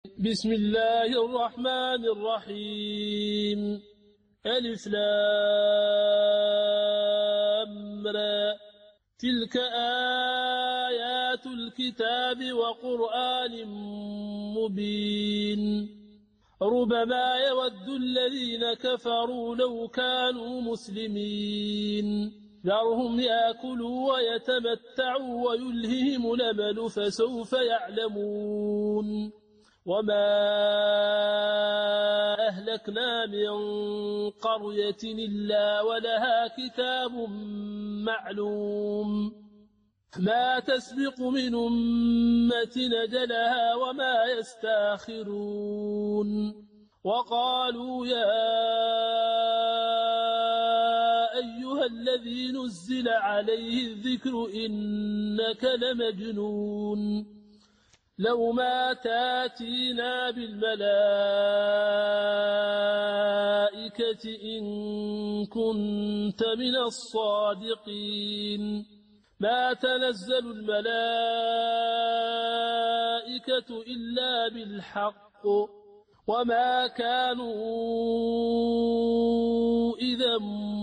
بسم الله الرحمن الرحيم. ألف لام را. تلك آيات الكتاب وقرآن مبين. ربما يود الذين كفروا لو كانوا مسلمين. ذرهم يأكلوا ويتمتعوا ويلههم الأمل فسوف يعلمون. وما أهلكنا من قرية إلا ولها كتاب معلوم ما تسبق من أمة أجلها وما يستاخرون. وقالوا يا أيها الذي نزل عليه الذكر إنك لمجنون لو ما تاتينا بالملائكة إن كنت من الصادقين. ما تنزل الملائكة إلا بالحق وما كانوا إذا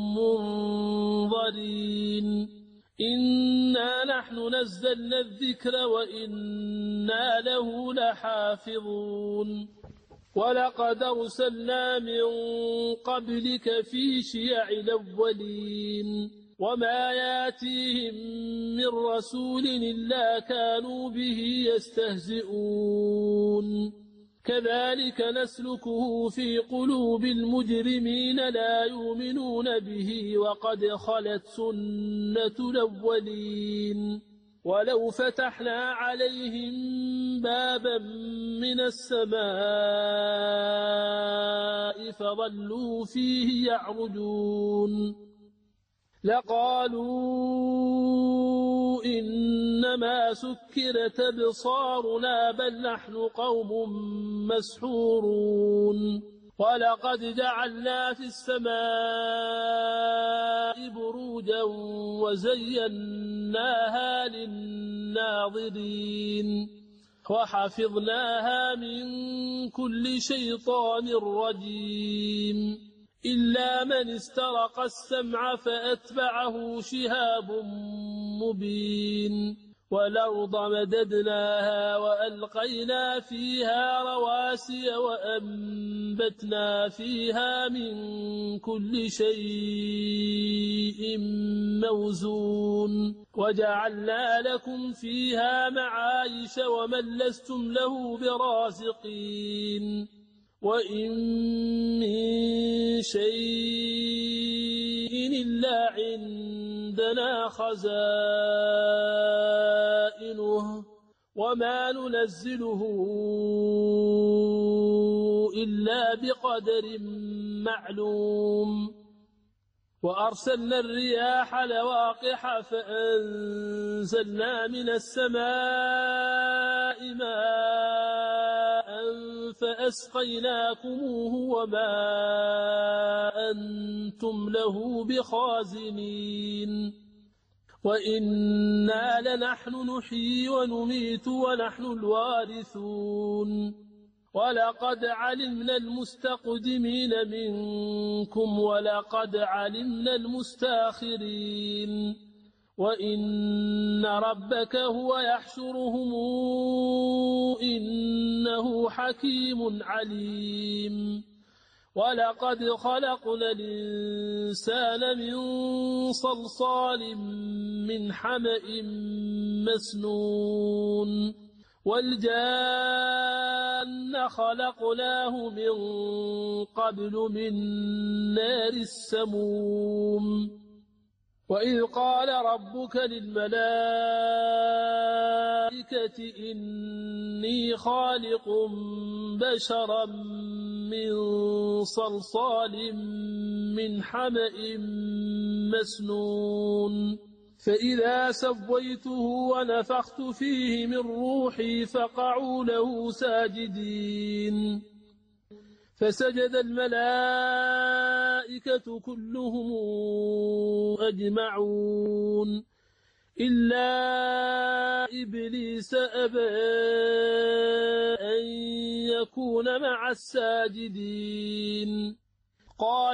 منظرين. إنا نحن نزلنا الذكر وإنا له لحافظون. ولقد أرسلنا من قبلك في شيع الأولين وما ياتيهم من رسول إلا كانوا به يستهزئون. كذلك نسلكه في قلوب المجرمين لا يؤمنون به وقد خلت سنة الأولين. ولو فتحنا عليهم بابا من السماء فظلوا فيه يعرجون لقالوا إنما سكرت أبصارنا بل نحن قوم مسحورون. ولقد جعلنا في السماء بروجا وزيناها للناظرين وحفظناها من كل شيطان رجيم إلا من استرق السمع فأتبعه شهاب مبين. والأرض مددناها وألقينا فيها رواسي وأنبتنا فيها من كل شيء موزون وجعلنا لكم فيها معايش ومن لستم له برازقين. وإن من شيء إلا عندنا خزائنه وما ننزله إلا بقدر معلوم. وأرسلنا الرياح لواقح فأنزلنا من السماء ماء فأسقيناكموه وما أنتم له بخازنين. وإنا لنحن نحيي ونميت ونحن الوارثون. ولقد علمنا المستقدمين منكم ولقد علمنا المستاخرين. وإن ربك هو يحشرهم إنه حكيم عليم. ولقد خلقنا الإنسان من صلصال من حمأ مسنون والجان خلقناه من قبل من نار السموم. وإذ قال ربك للملائكة إني خالق بشرا من صلصال من حمأ مسنون فإذا سويته ونفخت فيه من روحي فقعوا له ساجدين. فسجد الملائكة كلهم أجمعون إلا إبليس أبى أن يكون مع الساجدين قال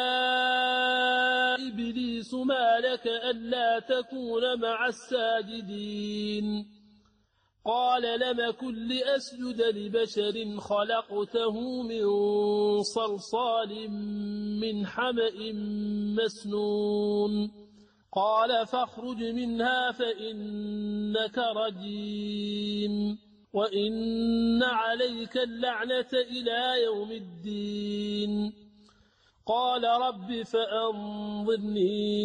يا إبليس ما لك ألا تكون مع الساجدين قال لم أكن لأسجد لبشر خلقته من صلصال من حمأ مسنون قال فاخرج منها فإنك رجيم وإن عليك اللعنة إلى يوم الدين قال رب فأنظرني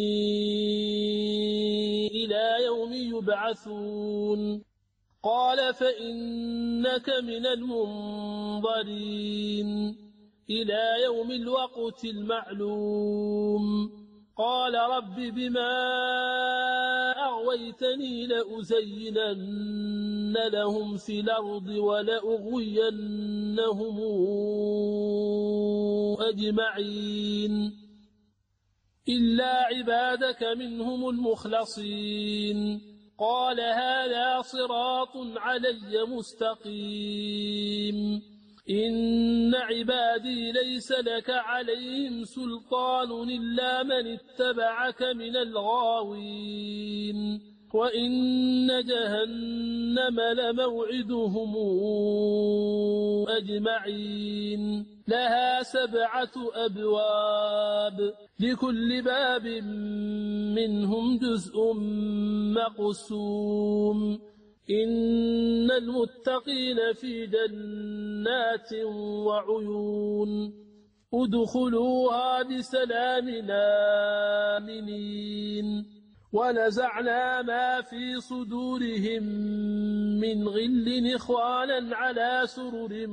إلى يوم يبعثون قال فإنك من المنظرين إلى يوم الوقت المعلوم قال رب بما أغويتني لأزينن لهم في الأرض ولأغوينهم أجمعين إلا عبادك منهم المخلصين قال هذا صراط علي مستقيم إن عبادي ليس لك عليهم سلطان إلا من اتبعك من الغاوين وإن جهنم لموعدهم أجمعين لها 7 أبواب لكل باب منهم جزء مقسوم إن المتقين في جنات وعيون ادخلوها بسلام آمنين ونزعنا ما في صدورهم من غل إخوانا على سرر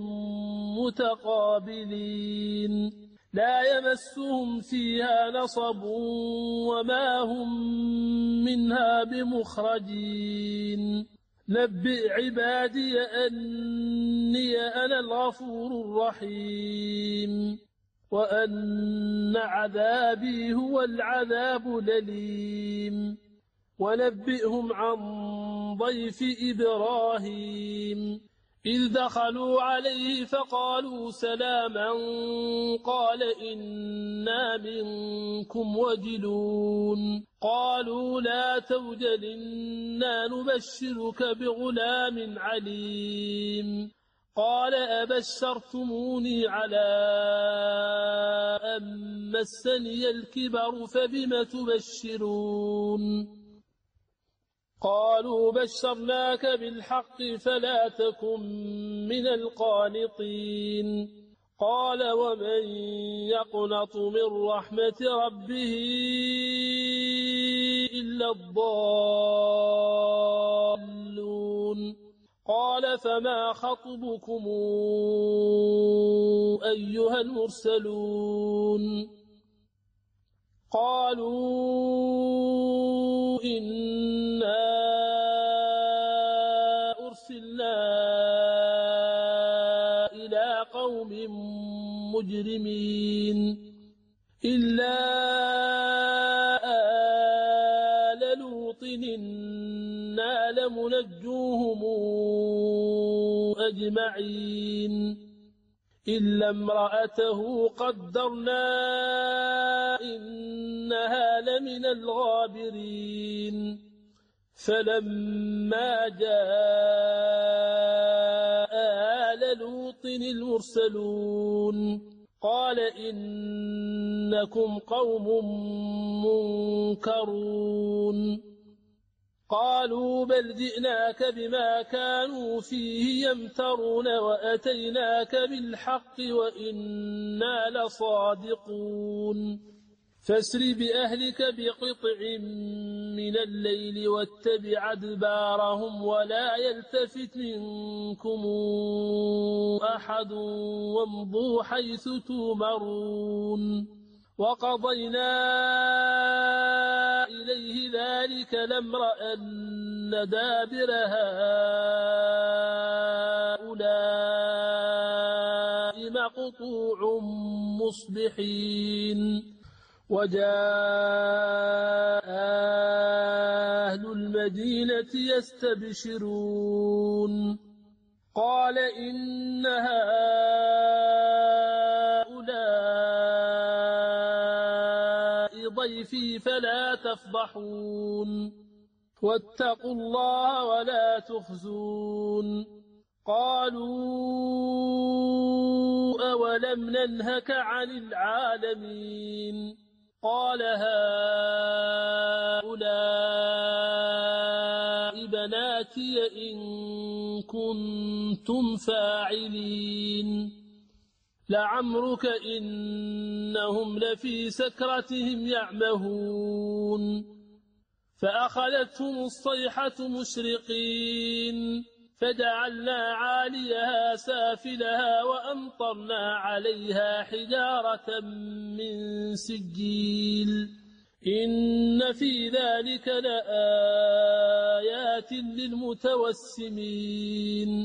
متقابلين لا يمسهم فيها نصب وما هم منها بمخرجين نبئ عبادي أني أنا الغفور الرحيم وأن عذابي هو العذاب الأليم ونبئهم عن ضيف إبراهيم إذ دخلوا عليه فقالوا سلاما قال إنا منكم وجلون قالوا لا توجل إنا نبشرك بغلام عليم قال أبشرتموني على أن مسني الكبر فبم تبشرون قالوا بشرناك بالحق فلا تكن من القانطين قال ومن يقنط من رحمة ربه إلا الضالون قال فما خطبكم أيها المرسلون قالوا إنا أرسلنا إلى قوم مجرمين إلا آل لوط إنا لمنجوهم أجمعين إلا امرأته قدرنا إنها لمن الغابرين فلما جاء آل لوط المرسلون قال إنكم قوم منكرون قالوا بل جئناك بما كانوا فيه يمترون وأتيناك بالحق وإنا لصادقون فاسر بأهلك بقطع من الليل واتبع أدبارهم ولا يلتفت منكم أحد وامضوا حيث تؤمرون وقضينا إليه ذلك الأمر أن دابر هؤلاء مقطوع مصبحين وجاء أهل المدينة يستبشرون قال إن هؤلاء ضيفي فلا تفضحون واتقوا الله ولا تخزون قالوا أولم ننهك عن العالمين قال هؤلاء بناتي إن كنتم فاعلين لعمرك إنهم لفي سكرتهم يعمهون فأخذتهم الصيحة مشرقين فجعلنا عاليها سافلها وأمطرنا عليها حجارة من سجيل إن في ذلك لآيات للمتوسمين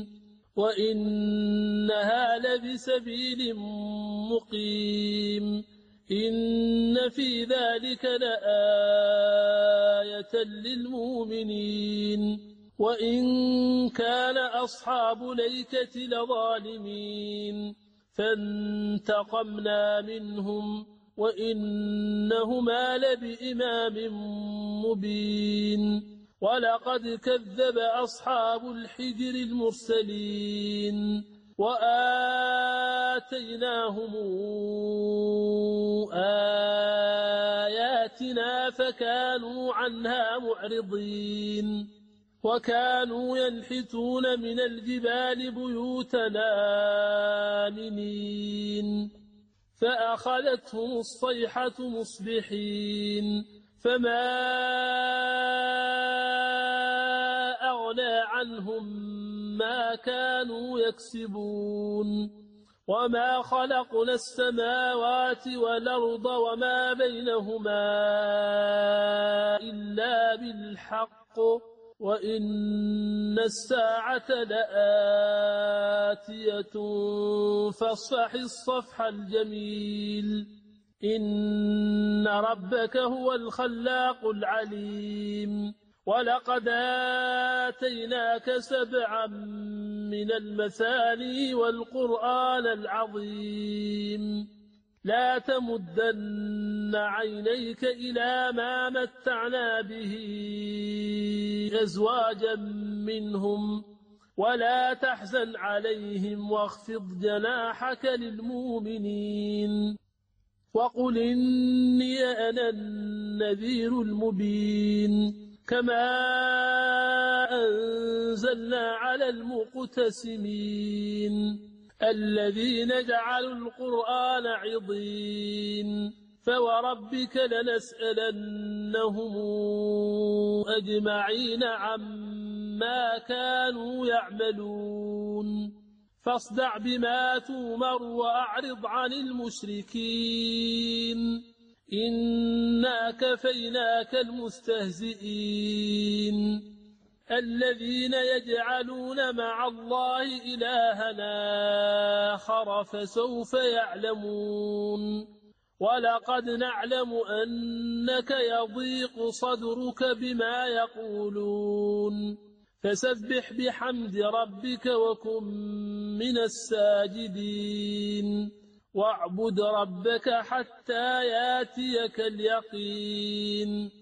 وإنها لبسبيل مقيم إن في ذلك لآية للمؤمنين وإن كان أصحاب ليكة لظالمين فانتقمنا منهم وإنهما لبإمام مبين ولقد كذب أصحاب الحجر المرسلين وآتيناهم آياتنا فكانوا عنها معرضين وكانوا ينحتون من الجبال بيوتنا آمنين فأخذتهم الصيحة مصبحين فما أغنى عنهم ما كانوا يكسبون وما خلقنا السماوات والأرض وما بينهما إلا بالحق وإن الساعة لآتية فاصفح الصفح الجميل إن ربك هو الخلاق العليم ولقد آتيناك 7 من المثاني والقرآن العظيم لا تمدن عينيك إلى ما متعنا به أزواجا منهم ولا تحزن عليهم واخفض جناحك للمؤمنين وقل إني أنا النذير المبين كما أنزلنا على المقتسمين الذين جعلوا القرآن عضين فوربك لنسألنهم أجمعين عما كانوا يعملون فاصدع بما تؤمر وأعرض عن المشركين إنا كفيناك المستهزئين الذين يجعلون مع الله إلهنا آخر فسوف يعلمون ولقد نعلم أنك يضيق صدرك بما يقولون فسبح بحمد ربك وكن من الساجدين واعبد ربك حتى ياتيك اليقين